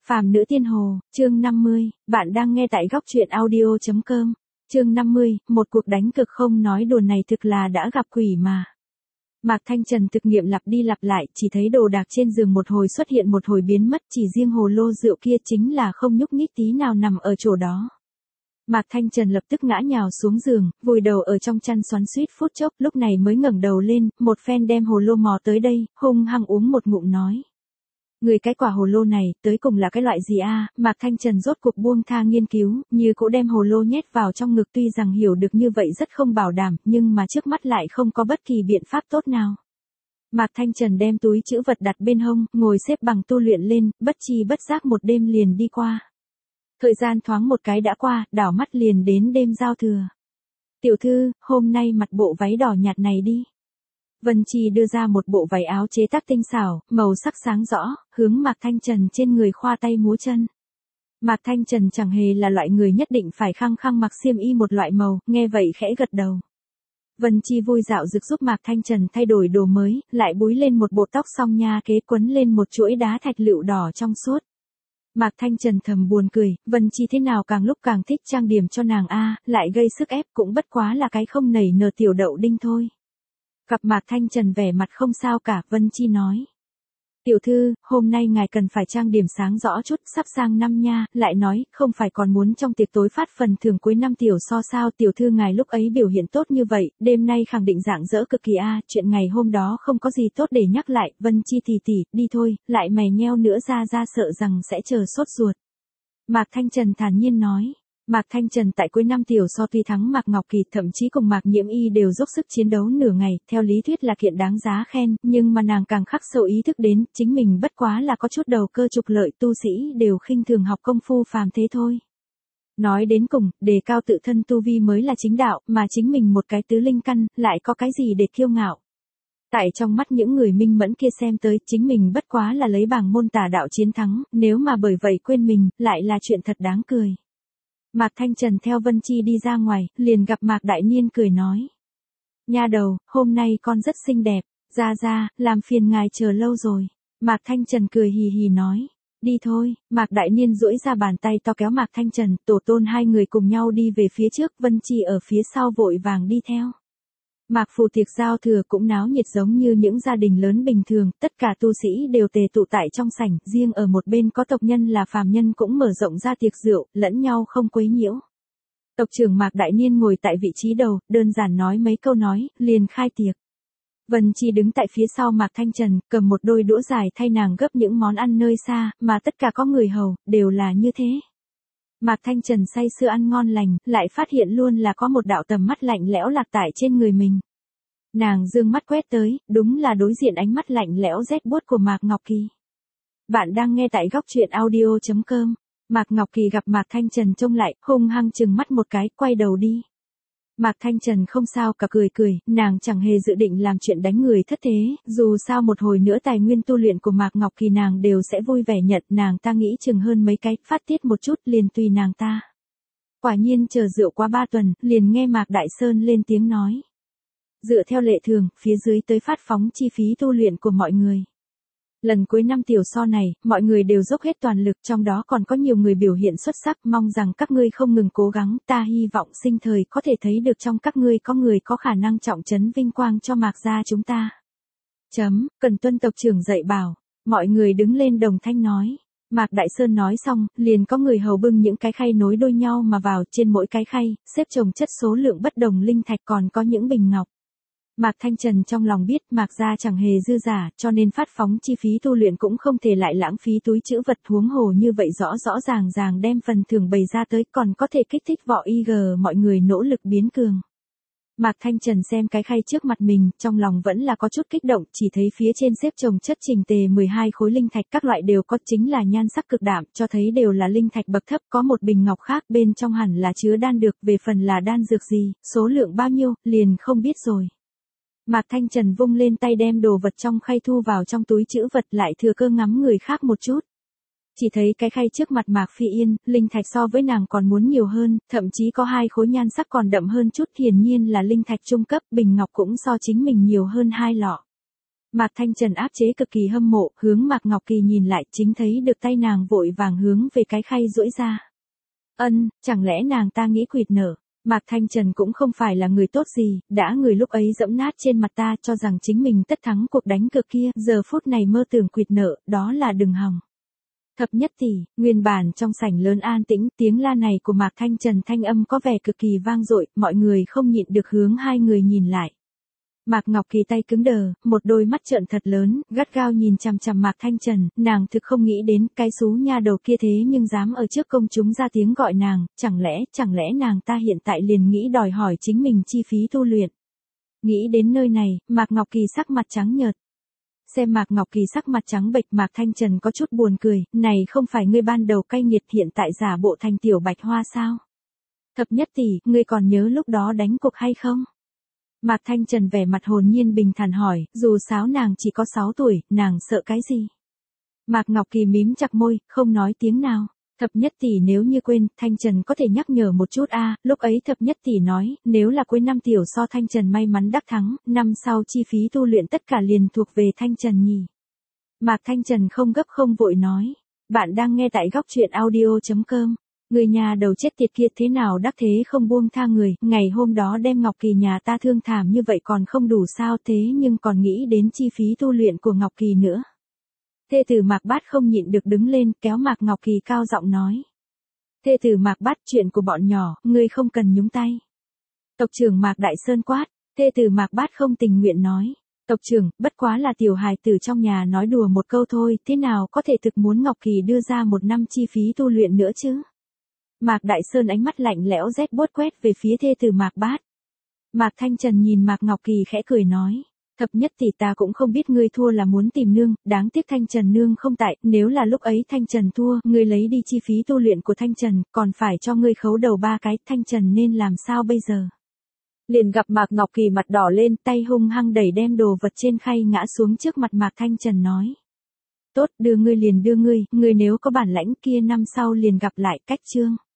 Phàm nữ tiên hồ, chương 50, bạn đang nghe tại góc truyện audio.com. Chương 50, một cuộc đánh cực không nói đùa này thực là đã gặp quỷ mà. Mạc Thanh Trần thực nghiệm lặp đi lặp lại, chỉ thấy đồ đạc trên giường một hồi xuất hiện một hồi biến mất, chỉ riêng hồ lô rượu kia chính là không nhúc nhích tí nào nằm ở chỗ đó. Mạc Thanh Trần lập tức ngã nhào xuống giường, vùi đầu ở trong chăn xoắn xuýt phút chốc, lúc này mới ngẩng đầu lên, một phen đem hồ lô mò tới đây, hung hăng uống một ngụm nói. Người cái quả hồ lô này, tới cùng là cái loại gì a? Mạc Thanh Trần rốt cuộc buông tha nghiên cứu, như cũ đem hồ lô nhét vào trong ngực, tuy rằng hiểu được như vậy rất không bảo đảm, nhưng mà trước mắt lại không có bất kỳ biện pháp tốt nào. Mạc Thanh Trần đem túi trữ vật đặt bên hông, ngồi xếp bằng tu luyện lên, bất chi bất giác một đêm liền đi qua. Thời gian thoáng một cái đã qua, đảo mắt liền đến đêm giao thừa. Tiểu thư, hôm nay mặc bộ váy đỏ nhạt này đi. Vân Chi đưa ra một bộ váy áo chế tác tinh xảo, màu sắc sáng rõ, hướng Mạc Thanh Trần trên người khoa tay múa chân. Mạc Thanh Trần chẳng hề là loại người nhất định phải khăng khăng mặc xiêm y một loại màu, nghe vậy khẽ gật đầu. Vân Chi vui dạo dực giúp Mạc Thanh Trần thay đổi đồ mới, lại búi lên một bộ tóc song nha kế quấn lên một chuỗi đá thạch lựu đỏ trong suốt. Mạc Thanh Trần thầm buồn cười, Vân Chi thế nào càng lúc càng thích trang điểm cho nàng a, lại gây sức ép cũng bất quá là cái không nảy nở tiểu đậu đinh thôi. Gặp Mạc Thanh Trần vẻ mặt không sao cả, Vân Chi nói. Tiểu thư, hôm nay ngài cần phải trang điểm sáng rõ chút, sắp sang năm nha, lại nói, không phải còn muốn trong tiệc tối phát phần thưởng cuối năm tiểu so sao, tiểu thư ngài lúc ấy biểu hiện tốt như vậy, đêm nay khẳng định rạng rỡ cực kỳ a, chuyện ngày hôm đó không có gì tốt để nhắc lại, Vân Chi tỷ tỷ, đi thôi, lại mày nheo nữa ra sợ rằng sẽ chờ sốt ruột. Mạc Thanh Trần thản nhiên nói. Mạc Thanh Trần tại cuối năm tiểu so tuy thắng Mạc Ngọc Kỳ, thậm chí cùng Mạc Nhiễm Y đều dốc sức chiến đấu nửa ngày, theo lý thuyết là kiện đáng giá khen, nhưng mà nàng càng khắc sâu ý thức đến, chính mình bất quá là có chút đầu cơ trục lợi, tu sĩ đều khinh thường học công phu phàm thế thôi. Nói đến cùng, đề cao tự thân tu vi mới là chính đạo, mà chính mình một cái tứ linh căn, lại có cái gì để kiêu ngạo. Tại trong mắt những người minh mẫn kia xem tới, chính mình bất quá là lấy bảng môn tà đạo chiến thắng, nếu mà bởi vậy quên mình, lại là chuyện thật đáng cười. Mạc Thanh Trần theo Vân Chi đi ra ngoài, liền gặp Mạc Đại Niên cười nói. Nha đầu, hôm nay con rất xinh đẹp, ra, làm phiền ngài chờ lâu rồi. Mạc Thanh Trần cười hì hì nói. Đi thôi, Mạc Đại Niên duỗi ra bàn tay to kéo Mạc Thanh Trần, tổ tôn hai người cùng nhau đi về phía trước, Vân Chi ở phía sau vội vàng đi theo. Mạc phủ tiệc giao thừa cũng náo nhiệt giống như những gia đình lớn bình thường, tất cả tu sĩ đều tề tụ tại trong sảnh, riêng ở một bên có tộc nhân là phàm nhân cũng mở rộng ra tiệc rượu, lẫn nhau không quấy nhiễu. Tộc trưởng Mạc Đại Niên ngồi tại vị trí đầu, đơn giản nói mấy câu nói, liền khai tiệc. Vân Chi đứng tại phía sau Mạc Thanh Trần, cầm một đôi đũa dài thay nàng gấp những món ăn nơi xa, mà tất cả có người hầu, đều là như thế. Mạc Thanh Trần say sưa ăn ngon lành, lại phát hiện luôn là có một đạo tầm mắt lạnh lẽo lạc tại trên người mình. Nàng dương mắt quét tới, đúng là đối diện ánh mắt lạnh lẽo rét buốt của Mạc Ngọc Kỳ. Bạn đang nghe tại góc truyện audio.com. Mạc Ngọc Kỳ gặp Mạc Thanh Trần trông lại, hung hăng chừng mắt một cái, quay đầu đi. Mạc Thanh Trần không sao cả cười, nàng chẳng hề dự định làm chuyện đánh người thất thế, dù sao một hồi nữa tài nguyên tu luyện của Mạc Ngọc Kỳ nàng đều sẽ vui vẻ nhận, nàng ta nghĩ chừng hơn mấy cái, phát tiết một chút liền tùy nàng ta. Quả nhiên chờ rượu qua 3 tuần, liền nghe Mạc Đại Sơn lên tiếng nói. Dựa theo lệ thường, phía dưới tới phát phóng chi phí tu luyện của mọi người. Lần cuối năm tiểu so này, mọi người đều dốc hết toàn lực, trong đó còn có nhiều người biểu hiện xuất sắc, mong rằng các ngươi không ngừng cố gắng, ta hy vọng sinh thời có thể thấy được trong các ngươi có người có khả năng trọng trấn vinh quang cho Mạc gia chúng ta. Cần tuân tộc trưởng dạy bảo, mọi người đứng lên đồng thanh nói. Mạc Đại Sơn nói xong, liền có người hầu bưng những cái khay nối đuôi nhau mà vào, trên mỗi cái khay, xếp chồng chất số lượng bất đồng linh thạch, còn có những bình ngọc. Mạc Thanh Trần trong lòng biết Mạc gia chẳng hề dư giả, cho nên phát phóng chi phí tu luyện cũng không thể lại lãng phí túi trữ vật, huống hồ như vậy rõ ràng đem phần thưởng bày ra tới, còn có thể kích thích võ IG mọi người nỗ lực biến cường. Mạc Thanh Trần xem cái khay trước mặt mình, trong lòng vẫn là có chút kích động, chỉ thấy phía trên xếp chồng chất chỉnh tề 12 khối linh thạch, các loại đều có, chính là nhan sắc cực đạm, cho thấy đều là linh thạch bậc thấp, có một bình ngọc khác bên trong hẳn là chứa đan dược, về phần là đan dược gì, số lượng bao nhiêu, liền không biết rồi. Mạc Thanh Trần vung lên tay đem đồ vật trong khay thu vào trong túi trữ vật, lại thừa cơ ngắm người khác một chút. Chỉ thấy cái khay trước mặt Mạc Phi Yên, linh thạch so với nàng còn muốn nhiều hơn, thậm chí có 2 khối nhan sắc còn đậm hơn chút, hiển nhiên là linh thạch trung cấp, bình ngọc cũng so chính mình nhiều hơn 2 lọ. Mạc Thanh Trần áp chế cực kỳ hâm mộ, hướng Mạc Ngọc Kỳ nhìn lại, chính thấy được tay nàng vội vàng hướng về cái khay duỗi ra. Chẳng lẽ nàng ta nghĩ quỵt nở? Mạc Thanh Trần cũng không phải là người tốt gì, đã người lúc ấy giẫm nát trên mặt ta cho rằng chính mình tất thắng cuộc đánh cược kia, giờ phút này mơ tưởng quỵt nợ, đó là đừng hòng. Thập nhất tỷ, nguyên bản trong sảnh lớn an tĩnh, tiếng la này của Mạc Thanh Trần thanh âm có vẻ cực kỳ vang dội, mọi người không nhịn được hướng hai người nhìn lại. Mạc Ngọc Kỳ tay cứng đờ, một đôi mắt trợn thật lớn, gắt gao nhìn chằm chằm Mạc Thanh Trần, nàng thực không nghĩ đến cái xú nha đầu kia thế nhưng dám ở trước công chúng ra tiếng gọi nàng, chẳng lẽ nàng ta hiện tại liền nghĩ đòi hỏi chính mình chi phí tu luyện. Nghĩ đến nơi này, Mạc Ngọc Kỳ sắc mặt trắng nhợt. Xem Mạc Ngọc Kỳ sắc mặt trắng bệch, Mạc Thanh Trần có chút buồn cười, này không phải ngươi ban đầu cay nghiệt hiện tại giả bộ thành tiểu bạch hoa sao? Thập nhất tỷ, ngươi còn nhớ lúc đó đánh cuộc hay không? Mạc Thanh Trần vẻ mặt hồn nhiên bình thản hỏi, dù sao nàng chỉ có 6 tuổi, nàng sợ cái gì? Mạc Ngọc Kỳ mím chặt môi, không nói tiếng nào. Thập nhất tỷ nếu như quên, Thanh Trần có thể nhắc nhở một chút lúc ấy thập nhất tỷ nói, nếu là cuối năm tiểu so Thanh Trần may mắn đắc thắng, năm sau chi phí tu luyện tất cả liền thuộc về Thanh Trần nhỉ. Mạc Thanh Trần không gấp không vội nói, bạn đang nghe tại góc truyện audio.com. Người nhà đầu chết tiệt kia thế nào đắc thế không buông tha người, ngày hôm đó đem Ngọc Kỳ nhà ta thương thảm như vậy còn không đủ sao, thế nhưng còn nghĩ đến chi phí tu luyện của Ngọc Kỳ nữa. Thê tử Mạc Bát không nhịn được đứng lên, kéo Mạc Ngọc Kỳ cao giọng nói. Thê tử Mạc Bát, chuyện của bọn nhỏ, ngươi không cần nhúng tay. Tộc trưởng Mạc Đại Sơn quát, thê tử Mạc Bát không tình nguyện nói. Tộc trưởng, bất quá là tiểu hài tử trong nhà nói đùa một câu thôi, thế nào có thể thực muốn Ngọc Kỳ đưa ra một năm chi phí tu luyện nữa chứ? Mạc Đại Sơn ánh mắt lạnh lẽo rét buốt quét về phía thê tử Mạc Bát. Mạc Thanh Trần nhìn Mạc Ngọc Kỳ khẽ cười nói. Thập nhất tỷ, ta cũng không biết ngươi thua là muốn tìm nương, đáng tiếc Thanh Trần nương không tại, nếu là lúc ấy Thanh Trần thua, ngươi lấy đi chi phí tu luyện của Thanh Trần, còn phải cho ngươi khấu đầu 3 cái, Thanh Trần nên làm sao bây giờ? Liền gặp Mạc Ngọc Kỳ mặt đỏ lên, tay hung hăng đẩy đem đồ vật trên khay ngã xuống trước mặt Mạc Thanh Trần nói. Tốt, đưa ngươi liền đưa ngươi nếu có bản lãnh kia năm sau liền gặp lại, cách chương.